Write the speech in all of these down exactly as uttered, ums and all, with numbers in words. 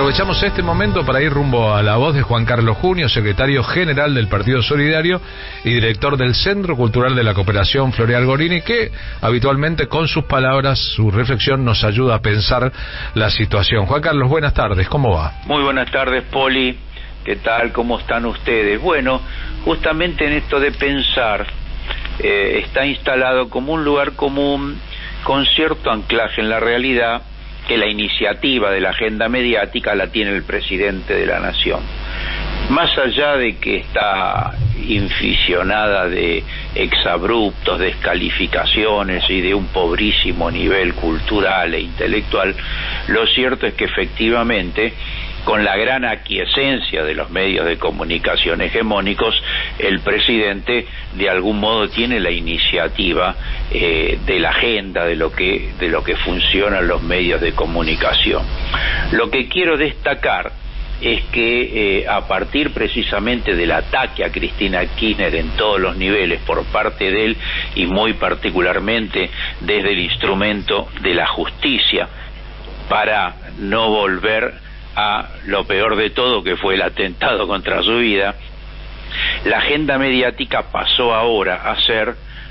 Aprovechamos este momento para ir rumbo a la voz de Juan Carlos Junio, secretario general del Partido Solidario y director del Centro Cultural de la Cooperación Floreal Gorini, que habitualmente con sus palabras, su reflexión nos ayuda a pensar la situación. Juan Carlos, buenas tardes, ¿cómo va? Muy buenas tardes, Poli. ¿Qué tal? ¿Cómo están ustedes? Bueno, justamente en esto de pensar, eh, está instalado como un lugar común con cierto anclaje en la realidad, que la iniciativa de la agenda mediática la tiene el presidente de la Nación. Más allá de que está inficionada de exabruptos, descalificaciones y de un pobrísimo nivel cultural e intelectual, lo cierto es que efectivamente, con la gran aquiescencia de los medios de comunicación hegemónicos, el presidente de algún modo tiene la iniciativa eh, de la agenda de lo que de lo que funcionan los medios de comunicación. Lo que quiero destacar es que eh, a partir precisamente del ataque a Cristina Kirchner en todos los niveles por parte de él y muy particularmente desde el instrumento de la justicia, para no volver a lo peor de todo, que fue el atentado contra su vida, la agenda mediática pasó ahora a ser,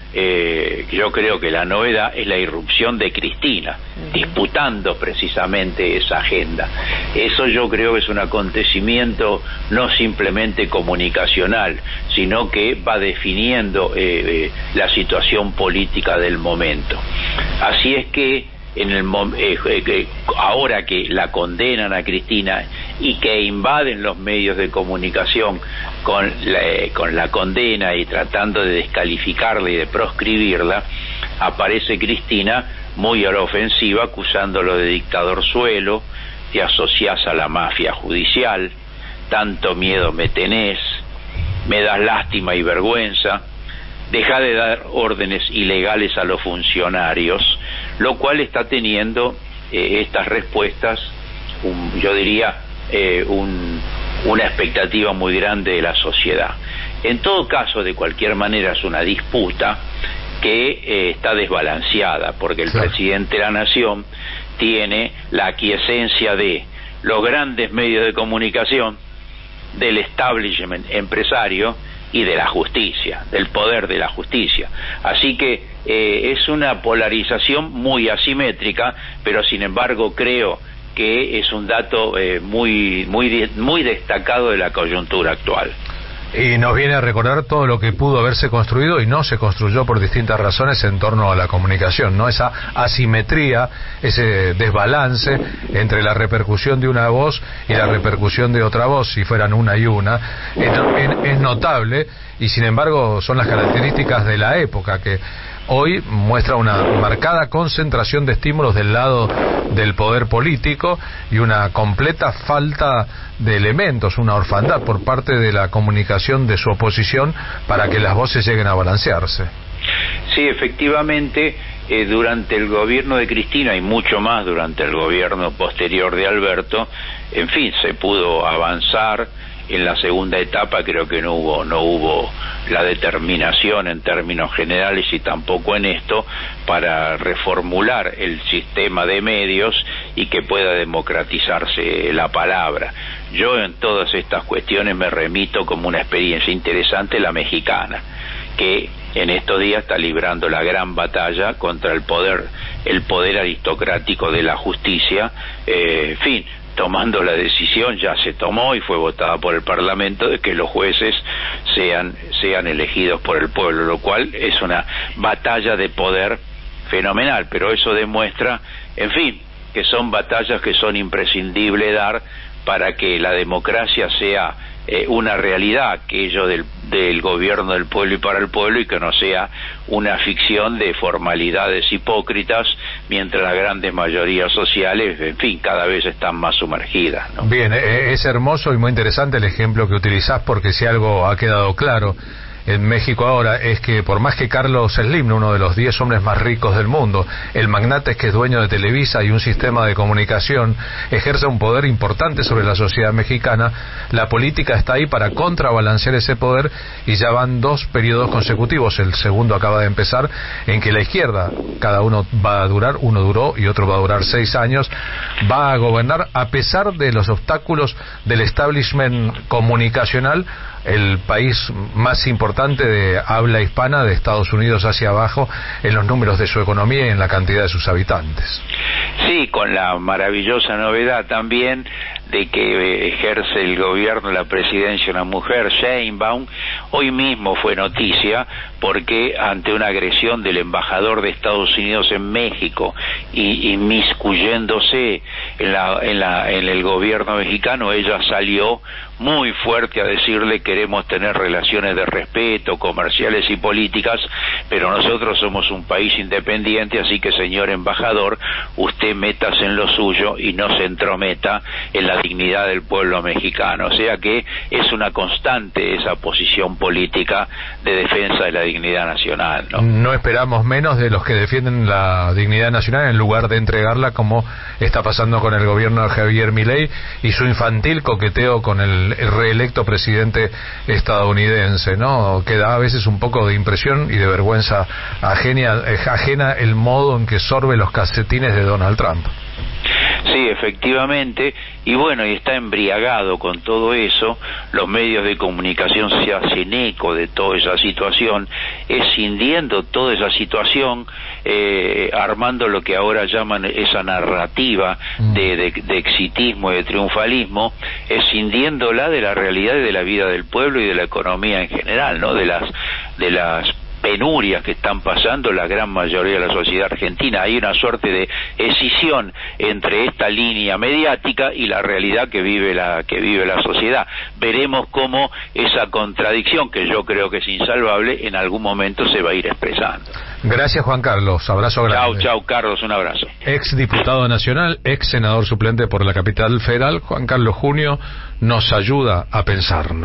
eh, yo creo que la novedad es la irrupción de Cristina, uh-huh. disputando precisamente esa agenda. Eso yo creo que es un acontecimiento no simplemente comunicacional, sino que va definiendo eh, eh, la situación política del momento. Así es que en el eh, eh, ahora que la condenan a Cristina y que invaden los medios de comunicación con la, eh, con la condena y tratando de descalificarla y de proscribirla, aparece Cristina muy a la ofensiva acusándolo de dictador suelo, te asociás a la mafia judicial, tanto miedo me tenés, me das lástima y vergüenza, deja de dar órdenes ilegales a los funcionarios, lo cual está teniendo eh, estas respuestas, un, yo diría, eh, un, una expectativa muy grande de la sociedad. En todo caso, de cualquier manera, es una disputa que eh, está desbalanceada, porque el claro. presidente de la Nación tiene la aquiescencia de los grandes medios de comunicación, del establishment empresario y de la justicia, del poder de la justicia. Así que eh, es una polarización muy asimétrica, pero sin embargo creo que es un dato eh, muy, muy, muy destacado de la coyuntura actual. Y nos viene a recordar todo lo que pudo haberse construido y no se construyó por distintas razones en torno a la comunicación, ¿no? Esa asimetría, ese desbalance entre la repercusión de una voz y la repercusión de otra voz, si fueran una y una, es, es notable, y sin embargo son las características de la época, que hoy muestra una marcada concentración de estímulos del lado del poder político y una completa falta de elementos, una orfandad por parte de la comunicación de su oposición para que las voces lleguen a balancearse. Sí, efectivamente, eh, durante el gobierno de Cristina y mucho más durante el gobierno posterior de Alberto, en fin, se pudo avanzar. En la segunda etapa creo que no hubo no hubo la determinación en términos generales y tampoco en esto para reformular el sistema de medios y que pueda democratizarse la palabra. Yo en todas estas cuestiones me remito como una experiencia interesante la mexicana, que en estos días está librando la gran batalla contra el poder el poder aristocrático de la justicia, eh, en fin, tomando la decisión, ya se tomó y fue votada por el Parlamento, de que los jueces sean sean elegidos por el pueblo, lo cual es una batalla de poder fenomenal, pero eso demuestra, en fin, que son batallas que son imprescindibles dar para que la democracia sea eh, una realidad, aquello del, del gobierno del pueblo y para el pueblo, y que no sea una ficción de formalidades hipócritas, mientras las grandes mayorías sociales, en fin, cada vez están más sumergidas, ¿no? Bien, es hermoso y muy interesante el ejemplo que utilizás, porque si algo ha quedado claro en México ahora es que por más que Carlos Slim, uno de los diez hombres más ricos del mundo, el magnate que es dueño de Televisa y un sistema de comunicación, ejerce un poder importante sobre la sociedad mexicana, la política está ahí para contrabalancear ese poder y ya van dos periodos consecutivos, el segundo acaba de empezar, en que la izquierda, cada uno va a durar, uno duró y otro va a durar seis años, va a gobernar a pesar de los obstáculos del establishment comunicacional, el país más importante de habla hispana de Estados Unidos hacia abajo en los números de su economía y en la cantidad de sus habitantes. Sí, con la maravillosa novedad también de que ejerce el gobierno, la presidencia, una mujer, Sheinbaum. Hoy mismo fue noticia porque ante una agresión del embajador de Estados Unidos en México y inmiscuyéndose en, la, en, la, en el gobierno mexicano, ella salió muy fuerte a decirle: queremos tener relaciones de respeto, comerciales y políticas, pero nosotros somos un país independiente, así que, señor embajador, usted métase en lo suyo y no se entrometa en la dignidad del pueblo mexicano. O sea que es una constante esa posición política de defensa de la dignidad nacional, ¿no? No esperamos menos de los que defienden la dignidad nacional en lugar de entregarla, como está pasando con el gobierno de Javier Milei y su infantil coqueteo con el el reelecto presidente estadounidense, ¿no? Que da a veces un poco de impresión y de vergüenza ajena, ajena el modo en que sorbe los calcetines de Donald Trump. Sí, efectivamente, y bueno, y está embriagado con todo eso. Los medios de comunicación se hacen eco de toda esa situación, escindiendo toda esa situación, eh, armando lo que ahora llaman esa narrativa de, de, de exitismo y de triunfalismo, escindiéndola de la realidad y de la vida del pueblo y de la economía en general, ¿no? De las, de las penurias que están pasando la gran mayoría de la sociedad argentina. Hay una suerte de escisión entre esta línea mediática y la realidad que vive la que vive la sociedad. Veremos cómo esa contradicción, que yo creo que es insalvable, en algún momento se va a ir expresando. Gracias, Juan Carlos. Abrazo grande. Chau, chau, Carlos. Un abrazo. Ex diputado nacional, ex senador suplente por la capital federal, Juan Carlos Junio, nos ayuda a pensar.